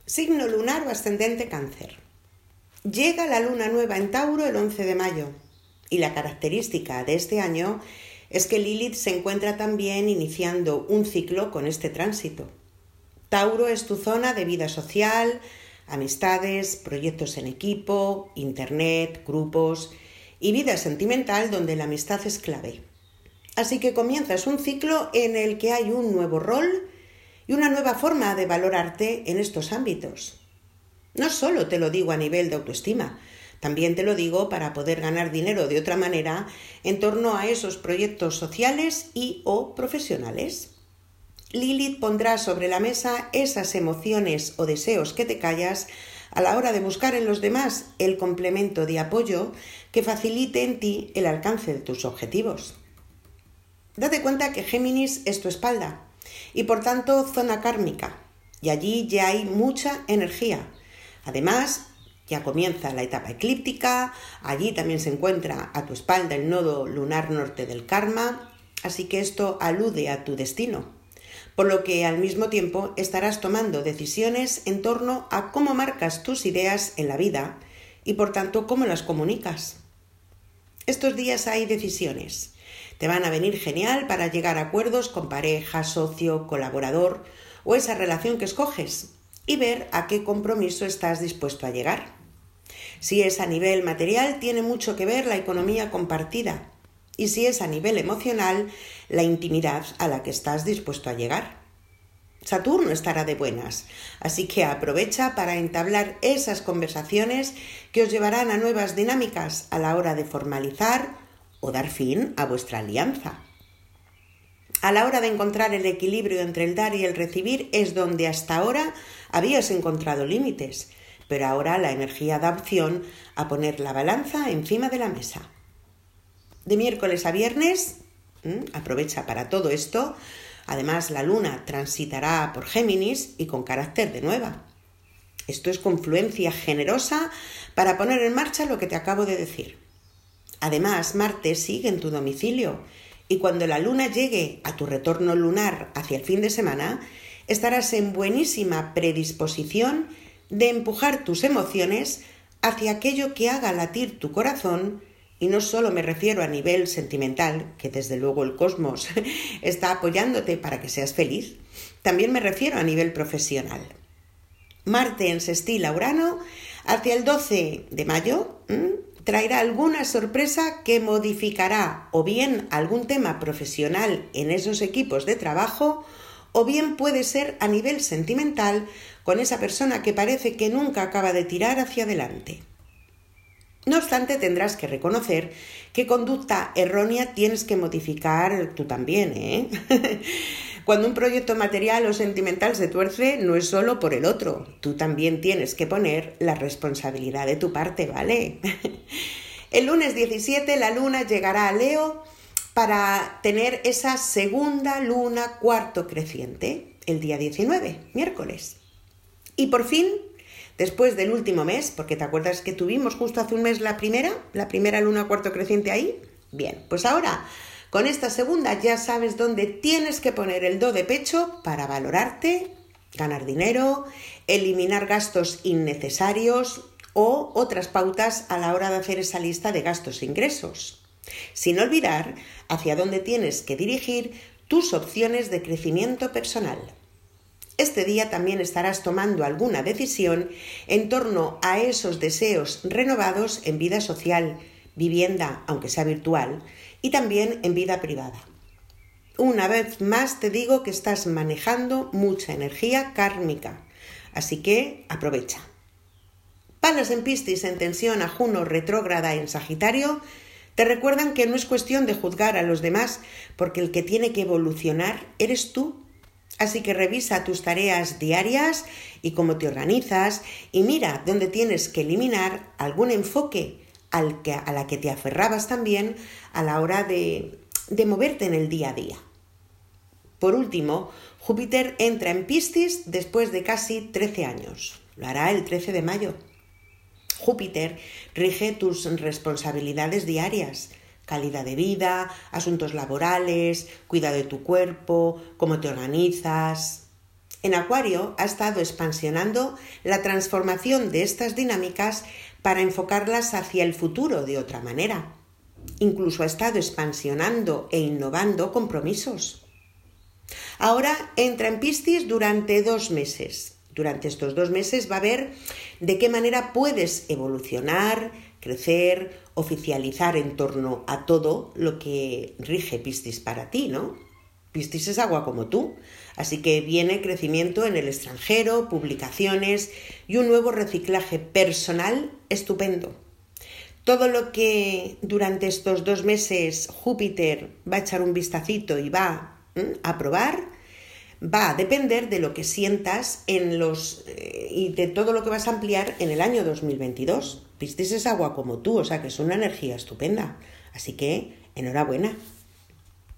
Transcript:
Signo lunar o ascendente Cáncer. Llega la luna nueva en Tauro el 11 de mayo y la característica de este año es que Lilith se encuentra también iniciando un ciclo con este tránsito. Tauro es tu zona de vida social, amistades, proyectos en equipo, internet, grupos y vida sentimental donde la amistad es clave. Así que comienzas un ciclo en el que hay un nuevo rol y una nueva forma de valorarte en estos ámbitos. No solo te lo digo a nivel de autoestima, también te lo digo para poder ganar dinero de otra manera en torno a esos proyectos sociales y o profesionales. Lilith pondrá sobre la mesa esas emociones o deseos que te callas a la hora de buscar en los demás el complemento de apoyo que facilite en ti el alcance de tus objetivos. Date cuenta que Géminis es tu espalda y por tanto zona kármica, y allí ya hay mucha energía. Además, ya comienza la etapa eclíptica, allí también se encuentra a tu espalda el nodo lunar norte del karma, así que esto alude a tu destino, por lo que al mismo tiempo estarás tomando decisiones en torno a cómo marcas tus ideas en la vida y por tanto cómo las comunicas. Estos días hay decisiones. Te van a venir genial para llegar a acuerdos con pareja, socio, colaborador o esa relación que escoges y ver a qué compromiso estás dispuesto a llegar. Si es a nivel material, tiene mucho que ver la economía compartida y si es a nivel emocional, la intimidad a la que estás dispuesto a llegar. Saturno estará de buenas, así que aprovecha para entablar esas conversaciones que os llevarán a nuevas dinámicas a la hora de formalizar o dar fin a vuestra alianza. A la hora de encontrar el equilibrio entre el dar y el recibir es donde hasta ahora habías encontrado límites, pero ahora la energía da opción a poner la balanza encima de la mesa. De miércoles a viernes, aprovecha para todo esto. Además, la luna transitará por Géminis y con carácter de nueva. Esto es confluencia generosa para poner en marcha lo que te acabo de decir. Además, Marte sigue en tu domicilio y cuando la luna llegue a tu retorno lunar hacia el fin de semana, estarás en buenísima predisposición de empujar tus emociones hacia aquello que haga latir tu corazón, y no solo me refiero a nivel sentimental, que desde luego el cosmos está apoyándote para que seas feliz, también me refiero a nivel profesional. Marte en sextil a Urano hacia el 12 de mayo traerá alguna sorpresa que modificará o bien algún tema profesional en esos equipos de trabajo o bien puede ser a nivel sentimental con esa persona que parece que nunca acaba de tirar hacia adelante. No obstante, tendrás que reconocer qué conducta errónea tienes que modificar tú también, Cuando un proyecto material o sentimental se tuerce, no es solo por el otro. Tú también tienes que poner la responsabilidad de tu parte, ¿vale? El lunes 17 la luna llegará a Leo para tener esa segunda luna cuarto creciente, el día 19, miércoles. Y por fin, después del último mes, porque te acuerdas que tuvimos justo hace un mes la primera luna cuarto creciente ahí, bien, pues ahora con esta segunda ya sabes dónde tienes que poner el do de pecho para valorarte, ganar dinero, eliminar gastos innecesarios o otras pautas a la hora de hacer esa lista de gastos e ingresos. Sin olvidar hacia dónde tienes que dirigir tus opciones de crecimiento personal. Este día también estarás tomando alguna decisión en torno a esos deseos renovados en vida social, vivienda, aunque sea virtual, y también en vida privada. Una vez más te digo que estás manejando mucha energía kármica, así que aprovecha. Palas en Piscis en tensión a Juno retrógrada en Sagitario te recuerdan que no es cuestión de juzgar a los demás, porque el que tiene que evolucionar eres tú. Así que revisa tus tareas diarias y cómo te organizas y mira dónde tienes que eliminar algún enfoque a la que te aferrabas también a la hora de moverte en el día a día. Por último, Júpiter entra en Piscis después de casi 13 años. Lo hará el 13 de mayo. Júpiter rige tus responsabilidades diarias, calidad de vida, asuntos laborales, cuidado de tu cuerpo, cómo te organizas. En Acuario ha estado expansionando la transformación de estas dinámicas para enfocarlas hacia el futuro de otra manera. Incluso ha estado expansionando e innovando compromisos. Ahora entra en Piscis durante 2 meses. Durante estos 2 meses va a ver de qué manera puedes evolucionar, crecer, oficializar en torno a todo lo que rige Piscis para ti, ¿no? Piscis es agua como tú, así que viene crecimiento en el extranjero, publicaciones y un nuevo reciclaje personal estupendo. Todo lo que durante estos 2 meses Júpiter va a echar un vistacito y va a probar, va a depender de lo que sientas y de todo lo que vas a ampliar en el año 2022. Piscis es agua como tú, o sea que es una energía estupenda. Así que enhorabuena.